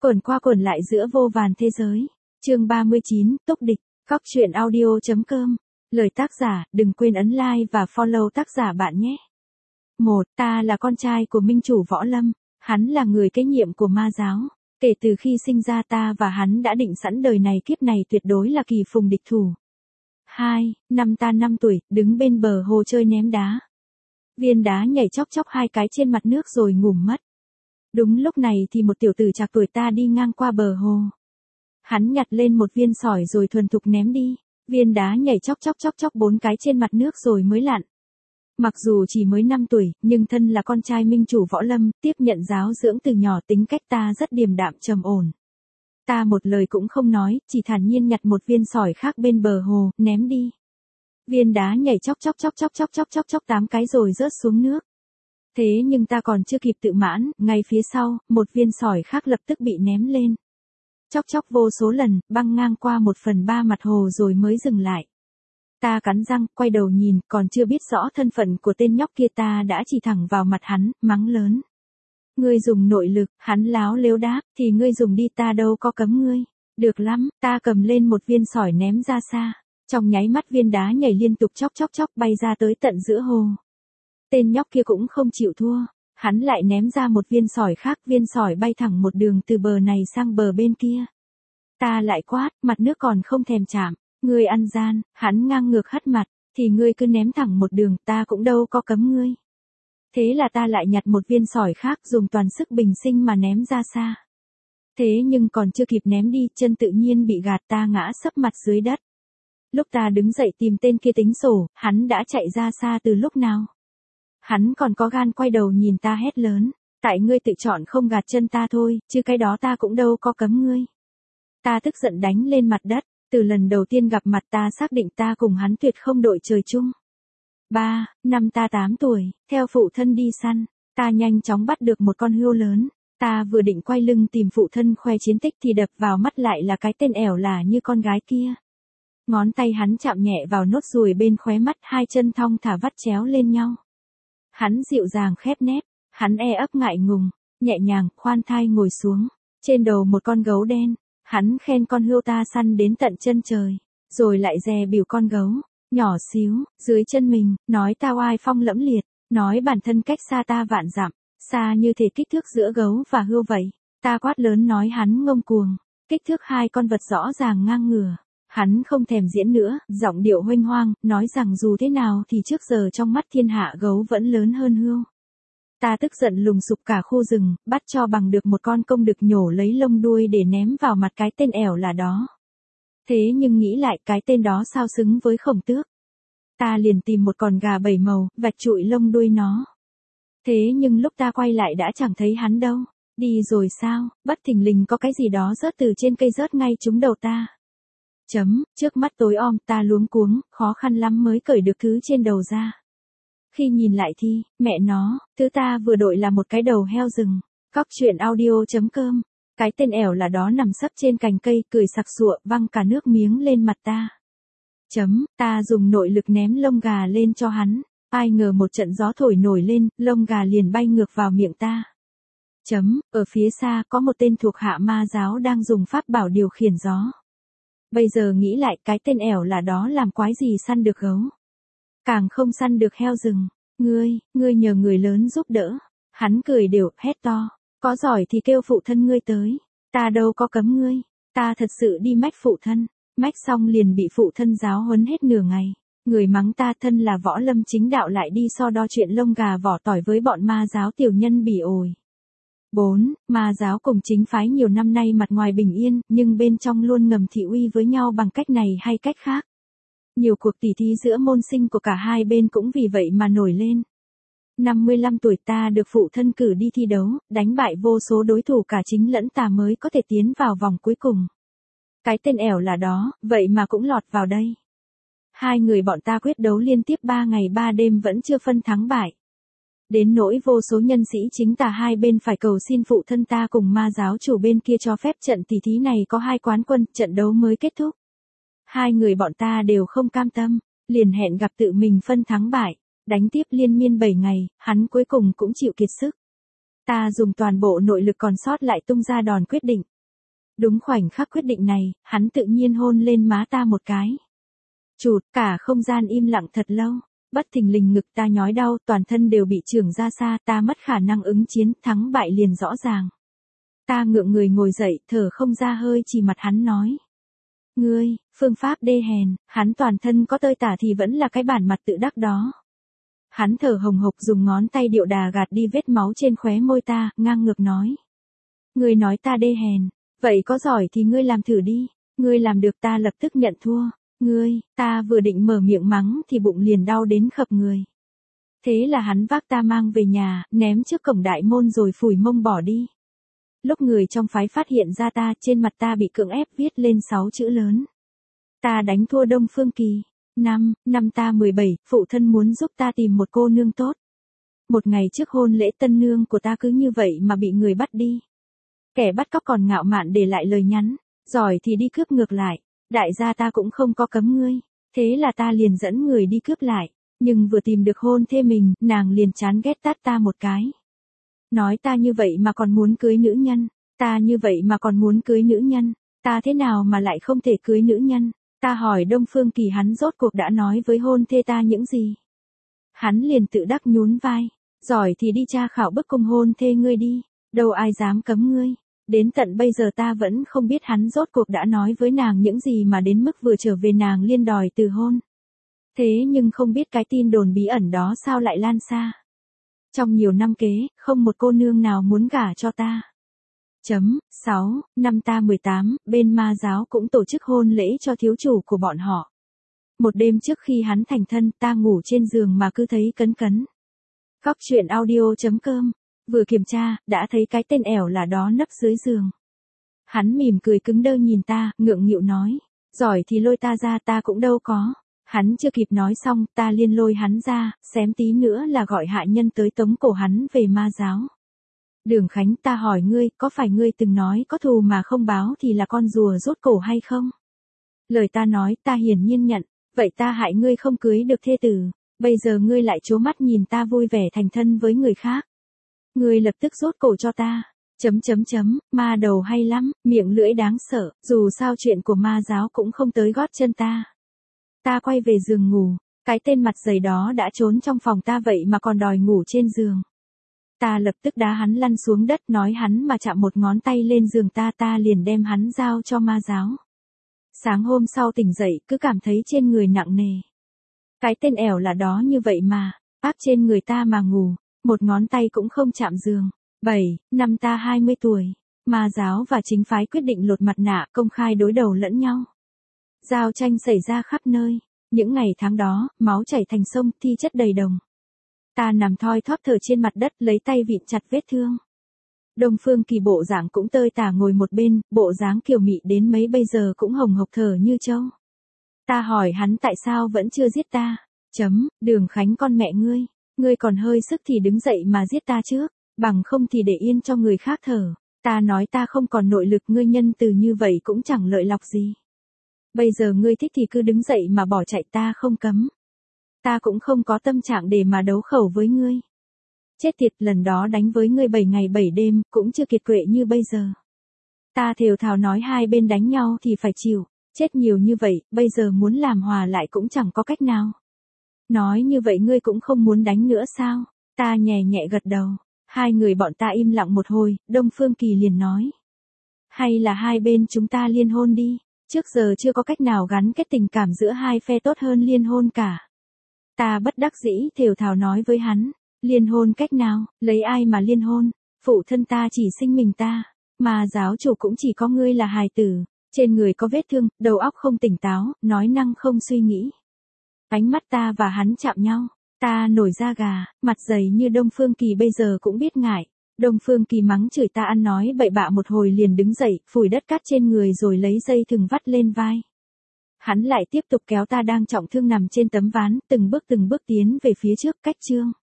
Quẩn qua quẩn lại giữa vô vàn thế giới. Chương 39, Túc địch. Cóc truyện audio.com. Lời tác giả, đừng quên ấn like và follow tác giả bạn nhé. 1. Ta là con trai của minh chủ Võ Lâm. Hắn là người kế nhiệm của ma giáo. Kể từ khi sinh ra ta và hắn đã định sẵn đời này kiếp này tuyệt đối là kỳ phùng địch thủ. 2. Năm ta 5 tuổi, đứng bên bờ hồ chơi ném đá. Viên đá nhảy chóc chóc 2 cái trên mặt nước rồi ngủm mất. Đúng lúc này thì một tiểu tử trạc tuổi ta đi ngang qua bờ hồ. Hắn nhặt lên một viên sỏi rồi thuần thục ném đi. Viên đá nhảy chóc chóc 4 cái trên mặt nước rồi mới lặn. Mặc dù chỉ mới 5 tuổi, nhưng thân là con trai minh chủ Võ Lâm, tiếp nhận giáo dưỡng từ nhỏ, tính cách ta rất điềm đạm trầm ổn. Ta một lời cũng không nói, chỉ thản nhiên nhặt một viên sỏi khác bên bờ hồ, ném đi. Viên đá nhảy chóc chóc 8 cái rồi rớt xuống nước. Thế nhưng ta còn chưa kịp tự mãn, ngay phía sau, một viên sỏi khác lập tức bị ném lên. Chóc vô số lần, băng ngang qua 1/3 mặt hồ rồi mới dừng lại. Ta cắn răng, quay đầu nhìn, còn chưa biết rõ thân phận của tên nhóc kia ta đã chỉ thẳng vào mặt hắn, mắng lớn. Ngươi dùng nội lực, hắn láo lếu đáp, thì ngươi dùng đi, ta đâu có cấm ngươi. Được lắm, ta cầm lên một viên sỏi ném ra xa. Trong nháy mắt viên đá nhảy liên tục chóc bay ra tới tận giữa hồ. Tên nhóc kia cũng không chịu thua. Hắn lại ném ra một viên sỏi khác, viên sỏi bay thẳng một đường từ bờ này sang bờ bên kia. Ta lại quát, mặt nước còn không thèm chạm. Ngươi ăn gian, hắn ngang ngược hất mặt, thì ngươi cứ ném thẳng một đường, ta cũng đâu có cấm ngươi. Thế là ta lại nhặt một viên sỏi khác, dùng toàn sức bình sinh mà ném ra xa. Thế nhưng còn chưa kịp ném đi, chân tự nhiên bị gạt, ta ngã sấp mặt dưới đất. Lúc ta đứng dậy tìm tên kia tính sổ, hắn đã chạy ra xa từ lúc nào. Hắn còn có gan quay đầu nhìn ta hét lớn, tại ngươi tự chọn không gạt chân ta thôi, chứ cái đó ta cũng đâu có cấm ngươi. Ta tức giận đánh lên mặt đất, từ lần đầu tiên gặp mặt ta xác định ta cùng hắn tuyệt không đội trời chung. 3. Năm ta 8 tuổi, theo phụ thân đi săn, ta nhanh chóng bắt được một con hươu lớn. Ta vừa định quay lưng tìm phụ thân khoe chiến tích thì đập vào mắt lại là cái tên ẻo lả như con gái kia. Ngón tay hắn chạm nhẹ vào nốt ruồi bên khóe mắt, 2 chân thong thả vắt chéo lên nhau. Hắn dịu dàng khép nép, hắn ấp ngại ngùng, nhẹ nhàng, khoan thai ngồi xuống, trên đầu một con gấu đen. Hắn khen con hươu ta săn đến tận chân trời, rồi lại dè bỉu con gấu, nhỏ xíu, dưới chân mình, nói ta oai phong lẫm liệt, nói bản thân cách xa ta vạn dặm, xa như thể kích thước giữa gấu và hươu vậy. Ta quát lớn nói hắn ngông cuồng, kích thước 2 con vật rõ ràng ngang ngửa. Hắn không thèm diễn nữa, giọng điệu huênh hoang, nói rằng dù thế nào thì trước giờ trong mắt thiên hạ gấu vẫn lớn hơn hươu. Ta tức giận lùng sục cả khu rừng, bắt cho bằng được một con công đực nhổ lấy lông đuôi để ném vào mặt cái tên ẻo là đó. Thế nhưng nghĩ lại cái tên đó sao xứng với Khổng Tước. Ta liền tìm một con gà 7 màu, vạch trụi lông đuôi nó. Thế nhưng lúc ta quay lại đã chẳng thấy hắn đâu. Đi rồi sao, bất thình lình có cái gì đó rớt từ trên cây rớt ngay trúng đầu ta. Trước mắt tối om, ta luống cuống, khó khăn lắm mới cởi được thứ trên đầu ra. Khi nhìn lại thì, mẹ nó, thứ ta vừa đội là một cái đầu heo rừng. Cóc truyện audio.com. Cái tên ẻo là đó nằm sấp trên cành cây, cười sặc sụa, văng cả nước miếng lên mặt ta. Ta dùng nội lực ném lông gà lên cho hắn. Ai ngờ một trận gió thổi nổi lên, lông gà liền bay ngược vào miệng ta. Ở phía xa có một tên thuộc hạ ma giáo đang dùng pháp bảo điều khiển gió. Bây giờ nghĩ lại cái tên ẻo là đó làm quái gì săn được gấu. Càng không săn được heo rừng. Ngươi nhờ người lớn giúp đỡ. Hắn cười đều, hét to. Có giỏi thì kêu phụ thân ngươi tới. Ta đâu có cấm ngươi. Ta thật sự đi mách phụ thân. Mách xong liền bị phụ thân giáo huấn hết nửa ngày. Người mắng ta thân là Võ Lâm chính đạo lại đi so đo chuyện lông gà vỏ tỏi với bọn ma giáo tiểu nhân bỉ ổi. 4. Ma giáo cùng chính phái nhiều năm nay mặt ngoài bình yên, nhưng bên trong luôn ngầm thị uy với nhau bằng cách này hay cách khác. Nhiều cuộc tỉ thí giữa môn sinh của cả hai bên cũng vì vậy mà nổi lên. 55 tuổi ta được phụ thân cử đi thi đấu, đánh bại vô số đối thủ cả chính lẫn tà mới có thể tiến vào vòng cuối cùng. Cái tên ẻo là đó, vậy mà cũng lọt vào đây. 2 người bọn ta quyết đấu liên tiếp 3 ngày 3 đêm vẫn chưa phân thắng bại. Đến nỗi vô số nhân sĩ chính tà hai bên phải cầu xin phụ thân ta cùng ma giáo chủ bên kia cho phép trận tỷ thí này có 2 quán quân, trận đấu mới kết thúc. 2 người bọn ta đều không cam tâm, liền hẹn gặp tự mình phân thắng bại, đánh tiếp liên miên 7 ngày, hắn cuối cùng cũng chịu kiệt sức. Ta dùng toàn bộ nội lực còn sót lại tung ra đòn quyết định, Đúng khoảnh khắc quyết định này, hắn tự nhiên hôn lên má ta một cái. Chụt, cả không gian im lặng thật lâu. Bất thình lình ngực ta nhói đau, toàn thân đều bị chưởng ra xa, ta mất khả năng ứng chiến, thắng bại liền rõ ràng. Ta ngượng người ngồi dậy, thở không ra hơi, chỉ mặt hắn nói. Ngươi, phương pháp đê hèn, hắn toàn thân có tơi tả thì vẫn là cái bản mặt tự đắc đó. Hắn thở hồng hộc dùng ngón tay điệu đà gạt đi vết máu trên khóe môi ta, ngang ngược nói. Ngươi nói ta đê hèn, vậy có giỏi thì ngươi làm thử đi, ngươi làm được ta lập tức nhận thua. Ngươi, ta vừa định mở miệng mắng thì bụng liền đau đến khập người. Thế là hắn vác ta mang về nhà, ném trước cổng đại môn rồi phủi mông bỏ đi. Lúc người trong phái phát hiện ra ta, trên mặt ta bị cưỡng ép viết lên 6 chữ lớn. Ta đánh thua Đông Phương Kỳ. Năm ta 17, phụ thân muốn giúp ta tìm một cô nương tốt. Một ngày trước hôn lễ tân nương của ta cứ như vậy mà bị người bắt đi. Kẻ bắt cóc còn ngạo mạn để lại lời nhắn, giỏi thì đi cướp ngược lại. Đại gia ta cũng không có cấm ngươi, thế là ta liền dẫn người đi cướp lại, nhưng vừa tìm được hôn thê mình, nàng liền chán ghét tát ta một cái. Nói ta như vậy mà còn muốn cưới nữ nhân, ta như vậy mà còn muốn cưới nữ nhân, ta thế nào mà lại không thể cưới nữ nhân, ta hỏi Đông Phương Kỳ hắn rốt cuộc đã nói với hôn thê ta những gì. Hắn liền tự đắc nhún vai, giỏi thì đi tra khảo bức cung hôn thê ngươi đi, đâu ai dám cấm ngươi. Đến tận bây giờ ta vẫn không biết hắn rốt cuộc đã nói với nàng những gì mà đến mức vừa trở về nàng liên đòi từ hôn. Thế nhưng không biết cái tin đồn bí ẩn đó sao lại lan xa. Trong nhiều năm kế, không một cô nương nào muốn gả cho ta. 6. Năm ta 18, bên Ma giáo cũng tổ chức hôn lễ cho thiếu chủ của bọn họ. Một đêm trước khi hắn thành thân, ta ngủ trên giường mà cứ thấy cấn cấn. Góc truyện audio.com. Vừa kiểm tra, đã thấy cái tên ẻo là đó nấp dưới giường. Hắn mỉm cười cứng đơ nhìn ta, ngượng nghịu nói. Giỏi thì lôi ta ra, ta cũng đâu có. Hắn chưa kịp nói xong, ta liền lôi hắn ra, xém tí nữa là gọi hạ nhân tới tống cổ hắn về Ma giáo. Đường Khánh, ta hỏi ngươi, có phải ngươi từng nói có thù mà không báo thì là con rùa rốt cổ hay không? Lời ta nói, ta hiển nhiên nhận. Vậy ta hại ngươi không cưới được thê tử. Bây giờ ngươi lại trố mắt nhìn ta vui vẻ thành thân với người khác. Ngươi lập tức rốt cổ cho ta. Ma đầu hay lắm, miệng lưỡi đáng sợ, dù sao chuyện của Ma giáo cũng không tới gót chân ta. Ta quay về giường ngủ, cái tên mặt dày đó đã trốn trong phòng ta vậy mà còn đòi ngủ trên giường. Ta lập tức đá hắn lăn xuống đất, nói hắn mà chạm một ngón tay lên giường ta liền đem hắn giao cho Ma giáo. Sáng hôm sau tỉnh dậy cứ cảm thấy trên người nặng nề. Cái tên ẻo là đó như vậy mà, áp trên người ta mà ngủ. Một ngón tay cũng không chạm giường. 7. Ta 20 tuổi. Ma giáo và chính phái quyết định lột mặt nạ công khai đối đầu lẫn nhau. Giao tranh xảy ra khắp nơi. Những ngày tháng đó, máu chảy thành sông, thi chất đầy đồng. Ta nằm thoi thóp thở trên mặt đất lấy tay vịn chặt vết thương. Đông Phương Kỳ bộ dạng cũng tơi tả ngồi một bên, bộ dáng kiều mị đến mấy bây giờ cũng hồng hộc thở như trâu. Ta hỏi hắn tại sao vẫn chưa giết ta. Đường Khánh con mẹ ngươi còn hơi sức thì đứng dậy mà giết ta trước, bằng không thì để yên cho người khác thở. Ta nói ta không còn nội lực, ngươi nhân từ như vậy cũng chẳng lợi lộc gì. Bây giờ ngươi thích thì cứ đứng dậy mà bỏ chạy, ta không cấm. Ta cũng không có tâm trạng để mà đấu khẩu với ngươi. Chết tiệt, lần đó đánh với ngươi 7 ngày 7 đêm, cũng chưa kiệt quệ như bây giờ. Ta thều thào nói hai bên đánh nhau thì phải chịu, chết nhiều như vậy, bây giờ muốn làm hòa lại cũng chẳng có cách nào. Nói như vậy ngươi cũng không muốn đánh nữa sao? Ta nhẹ nhẹ gật đầu. Hai người bọn ta im lặng một hồi, Đông Phương Kỳ liền nói. Hay là hai bên chúng ta liên hôn đi, trước giờ chưa có cách nào gắn kết tình cảm giữa hai phe tốt hơn liên hôn cả. Ta bất đắc dĩ thều thào nói với hắn, liên hôn cách nào, lấy ai mà liên hôn, phụ thân ta chỉ sinh mình ta, mà giáo chủ cũng chỉ có ngươi là hài tử, trên người có vết thương, đầu óc không tỉnh táo, nói năng không suy nghĩ. Ánh mắt ta và hắn chạm nhau, ta nổi da gà, mặt dày như Đông Phương Kỳ bây giờ cũng biết ngại. Đông Phương Kỳ mắng chửi ta ăn nói bậy bạ một hồi liền đứng dậy, phủi đất cát trên người rồi lấy dây thừng vắt lên vai. Hắn lại tiếp tục kéo ta đang trọng thương nằm trên tấm ván, từng bước tiến về phía trước, cách chương.